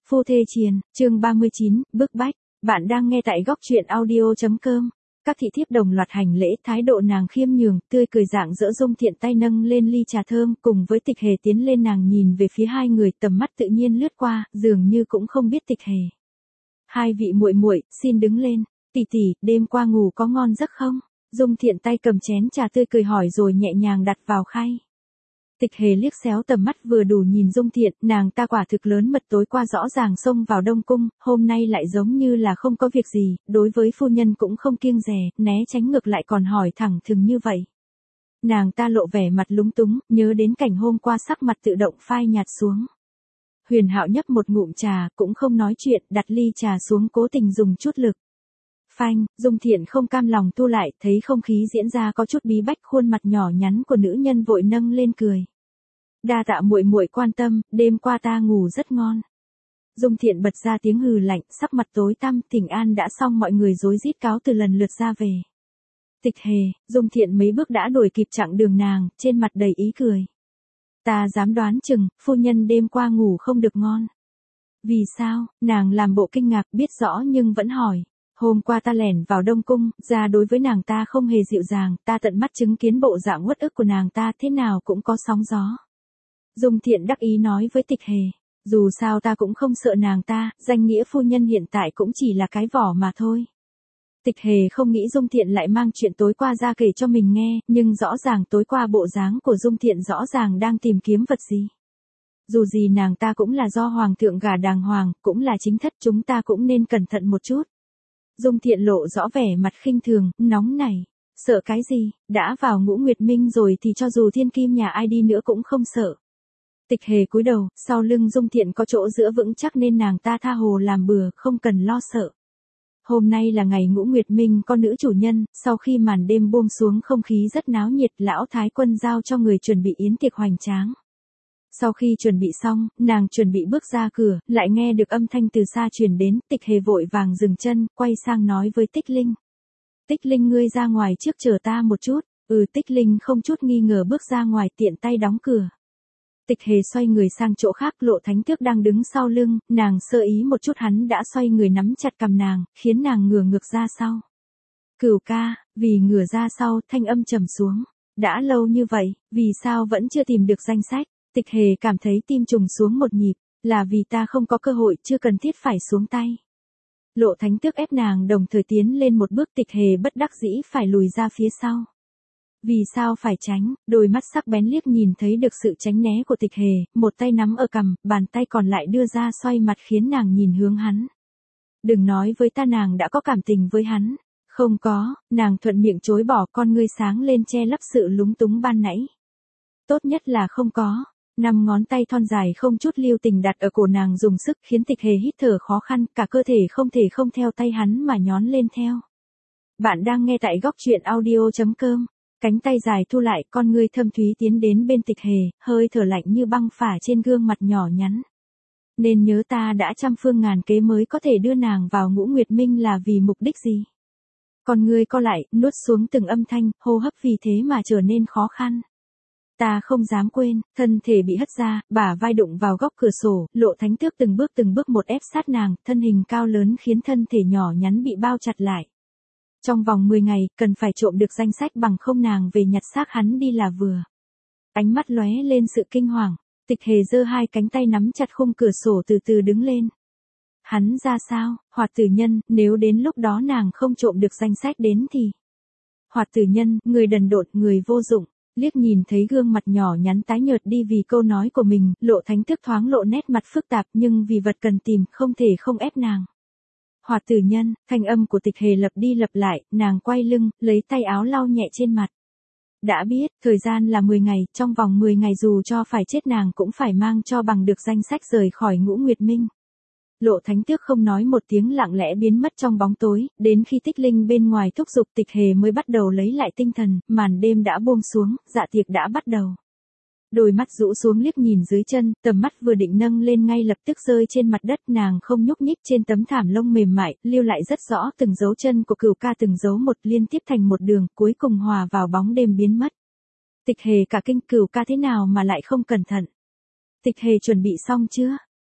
Phu thê triền, chương 39, bức bách. Bạn đang nghe tại góc truyện audio.com. Các thị thiếp đồng loạt hành lễ, thái độ nàng khiêm nhường, tươi cười rạng rỡ. Dung Thiện tay nâng lên ly trà thơm, cùng với Tịch Hề tiến lên. Nàng nhìn về phía hai người, tầm mắt tự nhiên lướt qua, dường như cũng không biết Tịch Hề. Hai vị muội muội, xin đứng lên. Tỷ tỷ, đêm qua ngủ có ngon giấc không? Dung Thiện tay cầm chén trà tươi cười hỏi rồi nhẹ nhàng đặt vào khay. Tịch Hề liếc xéo tầm mắt vừa đủ nhìn Dung Thiện, nàng ta quả thực lớn mật, tối qua rõ ràng xông vào Đông Cung, hôm nay lại giống như là không có việc gì, đối với phu nhân cũng không kiêng dè, né tránh ngược lại còn hỏi thẳng thừng như vậy. Nàng ta lộ vẻ mặt lúng túng, nhớ đến cảnh hôm qua sắc mặt tự động phai nhạt xuống. Huyền Hạo nhấp một ngụm trà, cũng không nói chuyện, đặt ly trà xuống cố tình dùng chút lực. Phanh, Dung Thiện không cam lòng thu lại, thấy không khí diễn ra có chút bí bách, khuôn mặt nhỏ nhắn của nữ nhân vội nâng lên cười. Đa tạ muội muội quan tâm, đêm qua ta ngủ rất ngon. Dung Thiện bật ra tiếng hừ lạnh, sắc mặt tối tăm. Thỉnh an đã xong, mọi người rối rít cáo từ lần lượt ra về. Tịch Hề, Dung Thiện mấy bước đã đuổi kịp chặng đường nàng, trên mặt đầy ý cười. Ta dám đoán chừng, phu nhân đêm qua ngủ không được ngon. Vì sao? Nàng làm bộ kinh ngạc, biết rõ nhưng vẫn hỏi. Hôm qua ta lẻn vào Đông Cung, ra đối với nàng ta không hề dịu dàng, ta tận mắt chứng kiến bộ dạng uất ức của nàng ta, thế nào cũng có sóng gió. Dung Thiện đắc ý nói với Tịch Hề, dù sao ta cũng không sợ nàng ta, danh nghĩa phu nhân hiện tại cũng chỉ là cái vỏ mà thôi. Tịch Hề không nghĩ Dung Thiện lại mang chuyện tối qua ra kể cho mình nghe, nhưng rõ ràng tối qua bộ dáng của Dung Thiện rõ ràng đang tìm kiếm vật gì. Dù gì nàng ta cũng là do hoàng thượng gả đàng hoàng, cũng là chính thất, chúng ta cũng nên cẩn thận một chút. Dung Thiện lộ rõ vẻ mặt khinh thường, nóng nảy. Sợ cái gì, đã vào Ngũ Nguyệt Minh rồi thì cho dù thiên kim nhà ai đi nữa cũng không sợ. Tịch Hề cúi đầu, sau lưng Dung Thiện có chỗ dựa vững chắc nên nàng ta tha hồ làm bừa, không cần lo sợ. Hôm nay là ngày Ngũ Nguyệt Minh có nữ chủ nhân, sau khi màn đêm buông xuống không khí rất náo nhiệt, lão thái quân giao cho người chuẩn bị yến tiệc hoành tráng. Sau khi chuẩn bị xong, nàng chuẩn bị bước ra cửa, lại nghe được âm thanh từ xa truyền đến. Tịch Hề vội vàng dừng chân, quay sang nói với Tích Linh. Tích Linh, ngươi ra ngoài trước chờ ta một chút. Tích Linh không chút nghi ngờ bước ra ngoài, tiện tay đóng cửa. Tịch Hề xoay người sang chỗ khác, Lộ Thánh Tước đang đứng sau lưng, nàng sơ ý một chút hắn đã xoay người nắm chặt cằm nàng, khiến nàng ngửa ngược ra sau. Cửu ca, vì ngửa ra sau, thanh âm trầm xuống. Đã lâu như vậy, vì sao vẫn chưa tìm được danh sách? Tịch Hề cảm thấy tim trùng xuống một nhịp, là vì ta không có cơ hội, chưa cần thiết phải xuống tay. Lộ Thánh Tước ép nàng đồng thời tiến lên một bước, Tịch Hề bất đắc dĩ phải lùi ra phía sau. Vì sao phải tránh? Đôi mắt sắc bén liếc nhìn thấy được sự tránh né của Tịch Hề, một tay nắm ở cằm, bàn tay còn lại đưa ra xoay mặt khiến nàng nhìn hướng hắn. Đừng nói với ta nàng đã có cảm tình với hắn. Không có, nàng thuận miệng chối bỏ, con ngươi sáng lên che lấp sự lúng túng ban nãy. Tốt nhất là không có. 5 ngón tay thon dài không chút lưu tình đặt ở cổ nàng dùng sức khiến Tịch Hề hít thở khó khăn, cả cơ thể không thể không theo tay hắn mà nhón lên theo. Bạn đang nghe tại góc truyện audio.com. Cánh tay dài thu lại, con ngươi thâm thúy tiến đến bên Tịch Hề, hơi thở lạnh như băng phả trên gương mặt nhỏ nhắn. Nên nhớ ta đã trăm phương ngàn kế mới có thể đưa nàng vào Ngũ Nguyệt Minh là vì mục đích gì? Con ngươi co lại, nuốt xuống từng âm thanh, hô hấp vì thế mà trở nên khó khăn. Ta không dám quên, thân thể bị hất ra, bả vai đụng vào góc cửa sổ, Lộ Thánh Tước từng bước một ép sát nàng, thân hình cao lớn khiến thân thể nhỏ nhắn bị bao chặt lại. Trong vòng 10 ngày, cần phải trộm được danh sách, bằng không nàng về nhặt xác hắn đi là vừa. Ánh mắt lóe lên sự kinh hoàng, Tịch Hề giơ hai cánh tay nắm chặt khung cửa sổ từ từ đứng lên. Hắn ra sao? Hoạt tử nhân, nếu đến lúc đó nàng không trộm được danh sách đến thì... Hoạt tử nhân, người đần độn, người vô dụng. Liếc nhìn thấy gương mặt nhỏ nhắn tái nhợt đi vì câu nói của mình, Lộ Thánh Tước thoáng lộ nét mặt phức tạp, nhưng vì vật cần tìm, không thể không ép nàng. Hoạt tử nhân, thanh âm của Tịch Hề lặp đi lặp lại, nàng quay lưng, lấy tay áo lau nhẹ trên mặt. Đã biết, thời gian là 10 ngày, trong vòng 10 ngày dù cho phải chết nàng cũng phải mang cho bằng được danh sách rời khỏi Ngũ Nguyệt Minh. Lộ Thánh Tước không nói một tiếng, lặng lẽ biến mất trong bóng tối, đến khi Tích Linh bên ngoài thúc giục Tịch Hề mới bắt đầu lấy lại tinh thần, màn đêm đã buông xuống, dạ tiệc đã bắt đầu. Đôi mắt rũ xuống liếc nhìn dưới chân, tầm mắt vừa định nâng lên ngay lập tức rơi trên mặt đất, nàng không nhúc nhích trên tấm thảm lông mềm mại, lưu lại rất rõ từng dấu chân của Cửu ca, từng dấu một liên tiếp thành một đường, cuối cùng hòa vào bóng đêm biến mất. Tịch Hề cả kinh, Cửu ca thế nào mà lại không cẩn thận? Tịch Hề chuẩn bị xong chưa?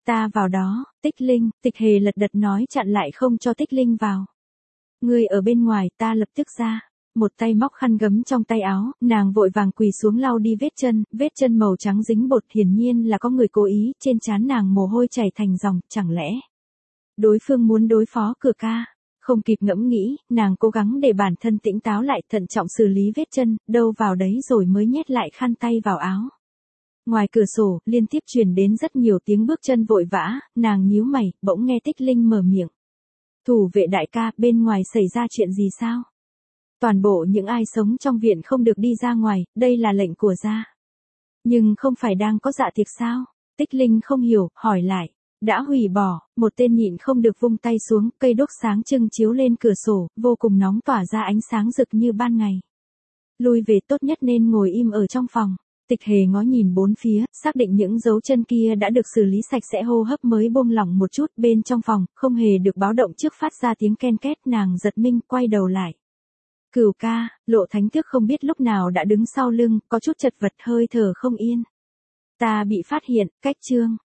Ta vào đó, Tích Linh, Tịch Hề lật đật nói chặn lại không cho Tích Linh vào. Ngươi ở bên ngoài, ta lập tức ra. Một tay móc khăn gấm trong tay áo, nàng vội vàng quỳ xuống lau đi vết chân màu trắng dính bột, hiển nhiên là có người cố ý, trên trán nàng mồ hôi chảy thành dòng, chẳng lẽ đối phương muốn đối phó Cửa Ca. Không kịp ngẫm nghĩ, nàng cố gắng để bản thân tỉnh táo lại, thận trọng xử lý vết chân, đâu vào đấy rồi mới nhét lại khăn tay vào áo. Ngoài cửa sổ, liên tiếp truyền đến rất nhiều tiếng bước chân vội vã, nàng nhíu mày, bỗng nghe Tích Linh mở miệng. Thủ vệ đại ca, bên ngoài xảy ra chuyện gì sao? Toàn bộ những ai sống trong viện không được đi ra ngoài, đây là lệnh của gia. Nhưng không phải đang có dạ tiệc sao? Tích Linh không hiểu, hỏi lại. Đã hủy bỏ, một tên nhịn không được vung tay xuống, cây đuốc sáng trưng chiếu lên cửa sổ, vô cùng nóng tỏa ra ánh sáng rực như ban ngày. Lui về, tốt nhất nên ngồi im ở trong phòng. Tịch Hề ngó nhìn bốn phía, xác định những dấu chân kia đã được xử lý sạch sẽ, hô hấp mới buông lỏng một chút. Bên trong phòng, không hề được báo động trước phát ra tiếng ken két, nàng giật mình quay đầu lại. Cửu ca, Lộ Thánh Tước không biết lúc nào đã đứng sau lưng, có chút chật vật, hơi thở không yên. Ta bị phát hiện, cách chương.